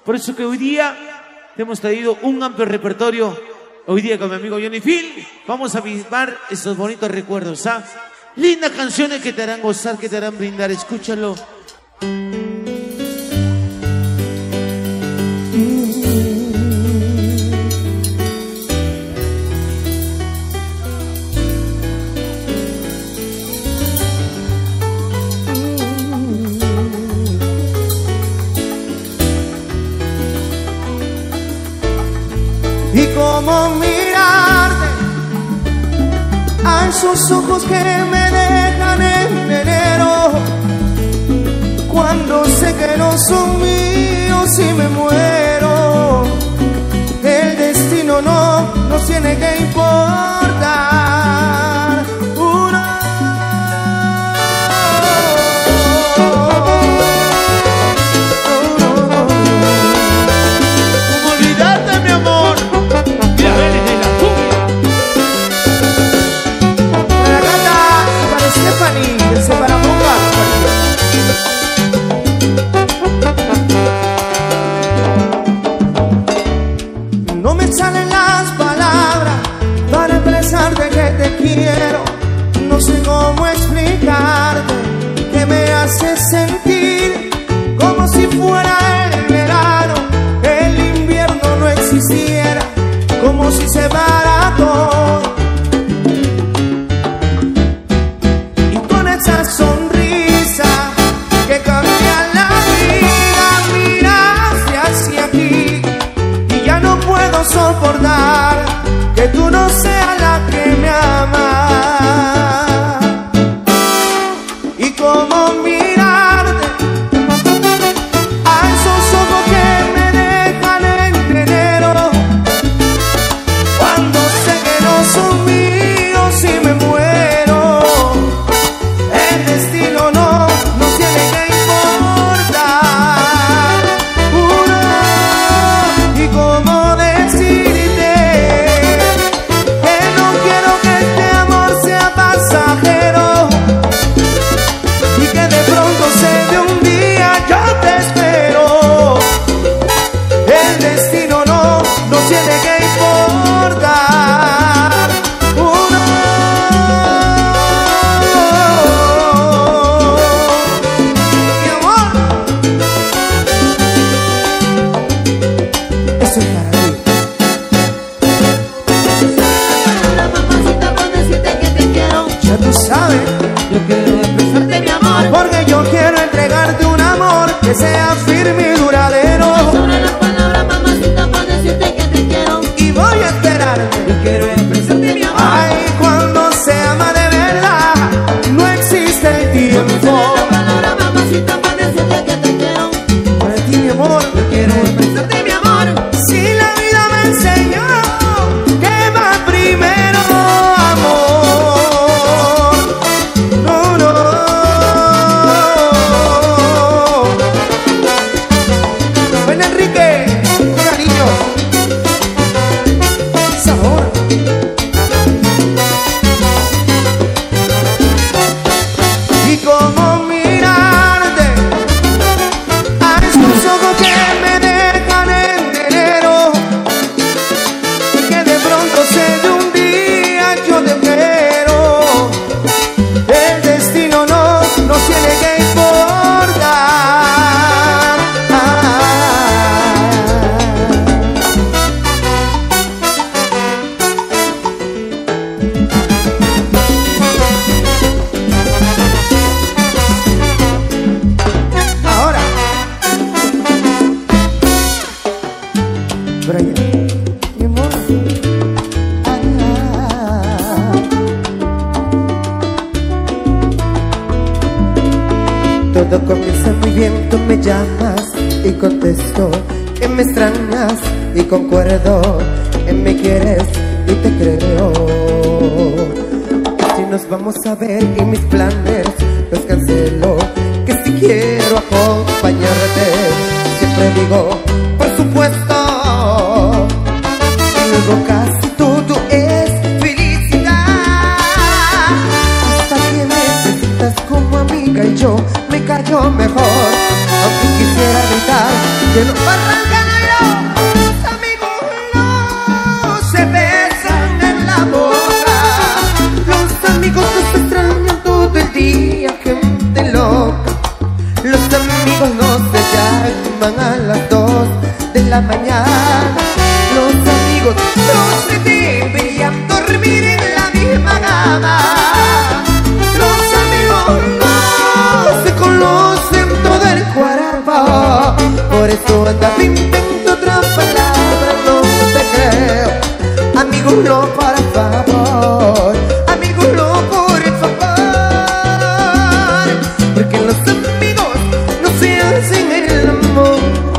Por eso que hoy día te hemos traído un amplio repertorio. Hoy día con mi amigo Johnny Phil vamos a avivar esos bonitos recuerdos, ¿ah? Lindas canciones que te harán gozar, que te harán brindar. Escúchalo. Y cómo mirarte a esos ojos que me dejan en enero, cuando sé que no son míos y me muero. El destino no nos tiene que importar. ¿Cómo olvidarte, mi amor? Stephanie, del Separamonga. No me salen las palabras para expresarte que te quiero. No sé cómo explicarte que me hace sentir como si fuera el verano, el invierno no existiera, como si se para todo. Esa sonrisa que cambia la vida, miraste hacia aquí y ya no puedo soportar que tú no seas la que me ama. Y cómo mirarte a esos ojos que me dejan en enero, cuando sé que no son míos y me muero. Yo quiero expresarte mi amor, porque yo quiero entregarte un amor que sea firme y duradero. Sobre las palabras, mamacita, para decirte que te quiero. Y voy a esperarte. yo quiero expresarte mi amor. Ay, cuando se ama de verdad, no existe el tiempo. Sobre las palabras, mamacita, para decirte que te quiero. Para ti, mi amor, Yo quiero expresarte mi amor. si la vida me enseñó que va primero, amor. No, no. Buen Enrique, cariño. Sabor. Y cómo mirarte a esos ojos que me dejan en enero, que de pronto sé de un día yo te quiero. El destino no nos tiene que importar. Ahora, Brian, mi amor. Todo comienza muy bien, tú me llamas y contesto que me extrañas y concuerdo que me quieres y te creo. Que si nos vamos a ver y mis planes los cancelo, que si quiero acompañarte, siempre digo, por supuesto. Luego casi todo es felicidad, hasta que me presentas como amiga y yo me callo mejor, aunque quisiera gritar Que no arrancan los amigos no se besan en la boca. Los amigos no se extrañan todo el día, gente loca. Los amigos no se llaman a las 2 de la mañana. Los amigos no se deberían dormir en la misma cama. Los amigos no se conocen todo el cuerpo. Por eso anda invento otra palabra, no te creo. Amigo, no, por favor. Amigo, no, por favor. Porque los amigos no se hacen el amor.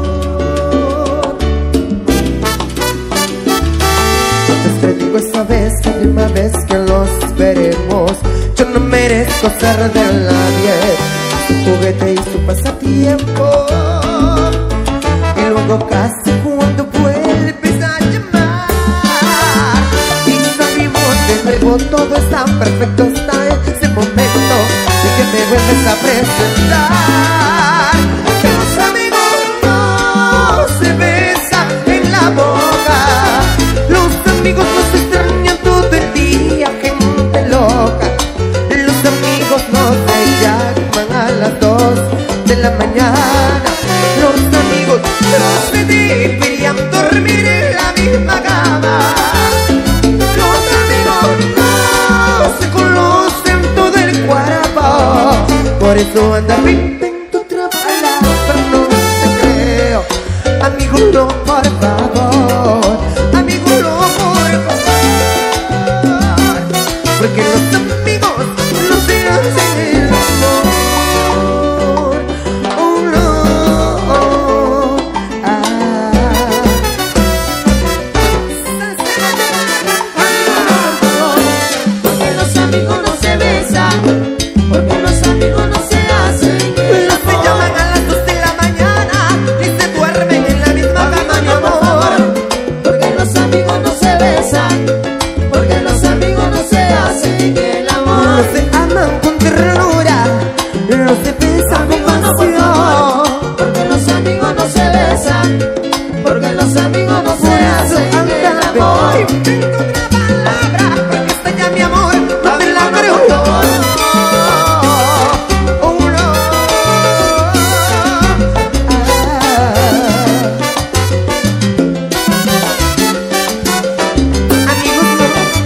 Entonces te digo esta vez, la última vez que los veremos. Yo no merezco ser de nadie, su juguete y su pasatiempo. Y luego casi cuando vuelves a llamar y salimos de nuevo, todo está perfecto hasta ese momento de que me vuelves a presentar. Que los amigos no se besan en la boca. Los amigos no se extrañan todo el día, gente loca. Los amigos no se llaman a las 2 de la mañana. Los amigos no se deberían dormir en la misma cama. Los amigos no se conocen todo el cuerpo. Por eso anda invento otra palabra, no te creo. Amigo, no, por favor. Amigo, no, por favor. Porque los amigos no se hacen el amor. Oh no, Porque los amigos no se besan, porque los amigos no se hacen el los se llaman a las 2 de la mañana y se duermen en la misma cama, mi amor. Porque los amigos no se besan, porque los amigos no se hacen el No amor. se aman con ternura, no se besan con Amigos, no, por pasión. favor, porque los amigos no se besan, porque los amigos no se hacen el amor. Invento otra palabra, porque esta ya, mi amor, no te la creo. Oh no, amigos, no.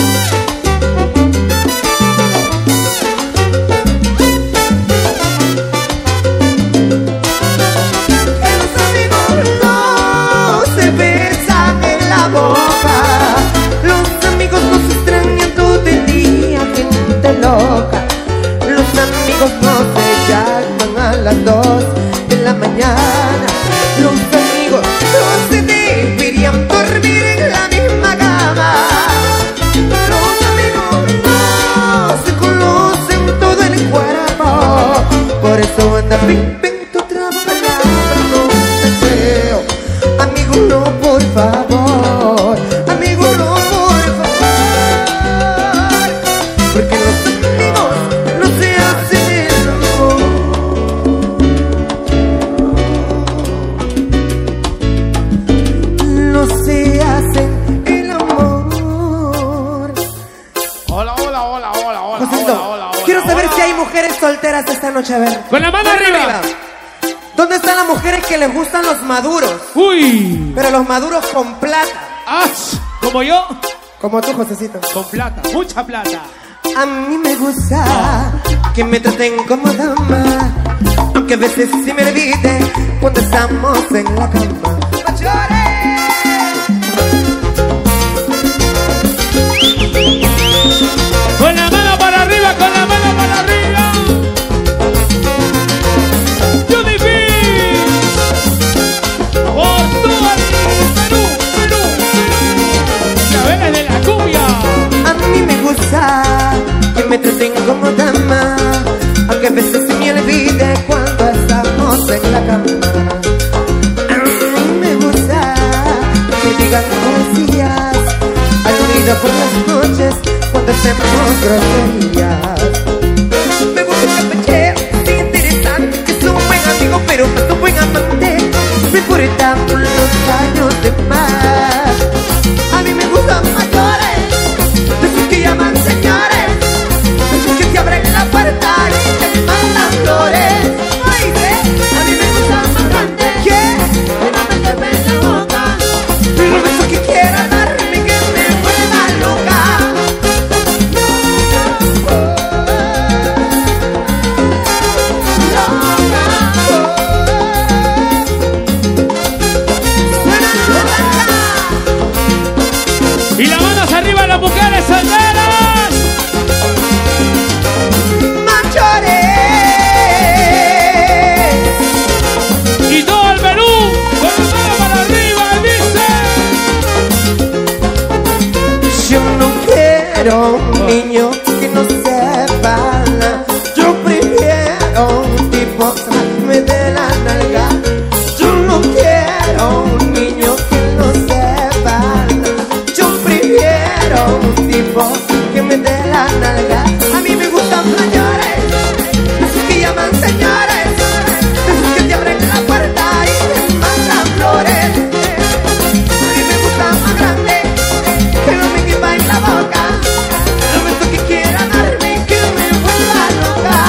Que los amigos no se besan en la boca. Los amigos no se extrañan todo el día, gente loca. Los amigos no se llaman a las 2 de la mañana. Los amigos no se deberían dormir en la misma cama. Los amigos no se conocen todo el cuerpo. Por eso anda invento otra palabra, no te creo. Amigo, no, por favor. Amigo, no, por favor. Porque los amigos no se hacen el amor. No se hacen el amor. Hola, hola, hola, hola, hola, Josito, hola, hola, hola. quiero saber hola. si hay mujeres solteras esta noche, a ver. Con la mano arriba. ¿Dónde están las mujeres que les gustan los maduros? Uy. Pero los maduros con plata. Como yo, Como tú, Josecito. con plata, mucha plata. A mí me gusta que me traten como dama, aunque a veces sí me olvide cuando estamos en la cama. Con la mano para arriba, con la mano para arriba. Unifil. Por todo el Perú, Perú, Perú. Llaveres de la cumbia. A mí me gusta que me traten como dama, aunque a veces se me olvide cuando estamos en la cama. A mí me gusta que digan poesías al oído por las noches cuando hacemos groserías. Me gusta que pecheo, es interesante, que es un buen amigo, pero más un buen amante. Me importa por los años de más. A mí me gustan mayores, de esos que llaman señores, de esos que te abren la puerta y te mandan flores. Oíste, a mí me gustan más grandes, que no me tapen la boca, los besos que quieran darme que me vuelva loca. Y las manos arriba las mujeres solteras. Mayores. Y todo el Perú con las manos para arriba dice. Yo no quiero un niño que no sepa nada. Yo prefiero un tipo que me dé la nalga. Yo no quiero un niño que no sepa nada. Yo prefiero un tipo que me dé la nalga. A mí me gustan mayores, esos que llaman señores, esos que te abren la puerta y te mandan flores. A mí me gustan más grandes, que no me quepan la boca, los besos que quieran darme que me vuelva loca.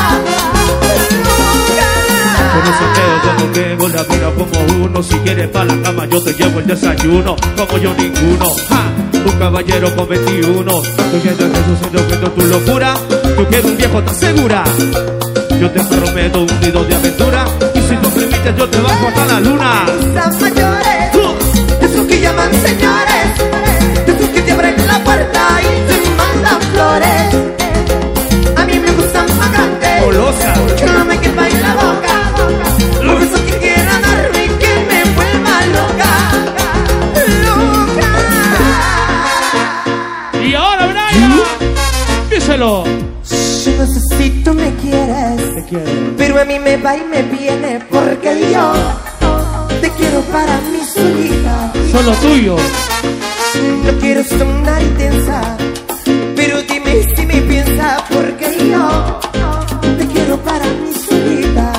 Por eso que yo no tengo la vida como uno. Si quieres pa' la cama yo te llevo el desayuno. Como yo ninguno, ¡ja! Un caballero con 21. Tú quieres eso siendo tu locura. Tú quieres un viejo tan segura. Yo te prometo un nido de aventura. Y si tú permites yo te bajo hasta la luna. Esas mayores, esos que llaman señores, esos que te abren la puerta y te mandan flores. A mí me gustan más grandes, Golosa. que no me quepa en la boca, los besos que quieran darme que me vuelva loca. Loca. Y ahora Brian, díselo. Yo no sé si tú me quieres, Te quiero. pero a mí me va y me viene, porque yo te quiero para mí solita. Solo tuyo. No quiero sonar intensa, pero dime si me piensa, porque yo te quiero para mí solita.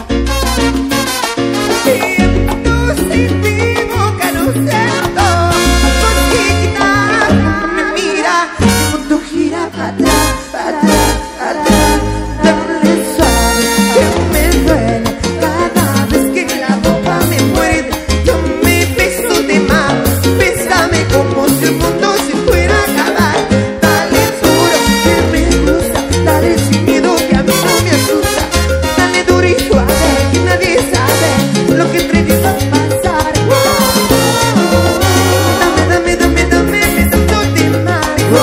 Siento sin ti boca, no siento, chiquita, me mira, el mundo gira para atrás, para atrás, para atrás. Dale suave, que me duele cada vez que la boca me muerde. Dame beso de más, bésame como si el mundo se fuera a acabar. Dale duro, que me gusta, dale sin miedo que a mí no me asusta. Dale duro y suave, que nadie sabe lo que entre ellos va a pasar. Dame, dame, dame, dame, beso de más.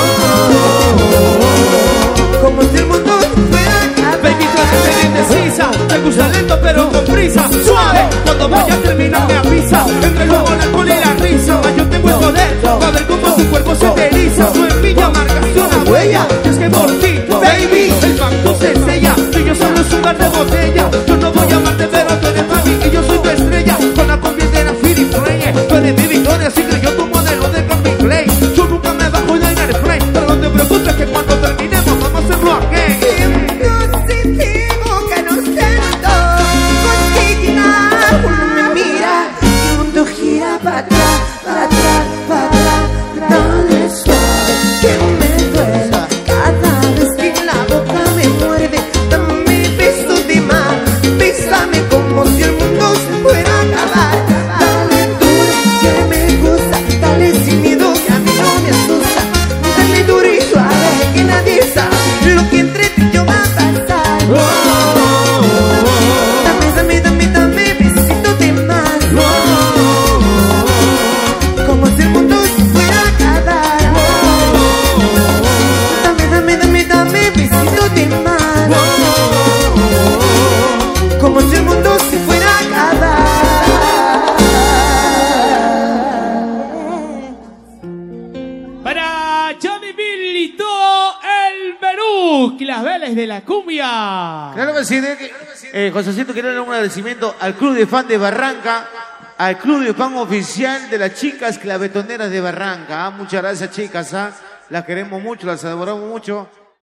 Como si el mundo se fuera a acabar. Baby, tú eres indecisa. Te gusta lento pero con prisa. Suave, cuando vaya a terminar me avisa. Entre el huevo, el alcohol y la risa. Mas yo tengo el poder para ver cómo tu cuerpo se te eriza. Tu envidia marcaste una huella. Y es que por ti, baby, el banco se sella. Tú y yo solo es un bar de botella. Yo no voy a amarte pero tú eres para mí y yo soy tu estrella. Con la convierte en la Philip Reyes. Tú eres mi victoria, así que yo tu modelo de Calvin Klein. Yo nunca me bajo de aire frame. Pero no te preocupes que cuando terminemos vamos a hacerlo again. Positivo que no siento, consigna, uno me mira, el mundo gira para atrás, para atrás, para atrás. Dale suave, que me duela cada vez que la boca me muerde. Dame beso de más, bésame como si el mundo se fuera a acabar. Dale duro, que me gusta, dale sin miedo que a mí no me asusta. Dale duro y suave, que nadie sabe lo que entre ti y yo va a pasar. Dame, dame, dame, dame besito de más, como si el mundo se fuera a acabar. Dame, dame, dame, dame besito de más, como si el mundo se fuera a acabar. Para Johnny Bill y todo el Perú, las velas de la cumbia. Claro que sí, Josecito, quiero dar un agradecimiento al Club de Fan de Barranca, al Club de Fan oficial de las chicas clavetoneras de Barranca. Muchas gracias, chicas. Las queremos mucho, las adoramos mucho.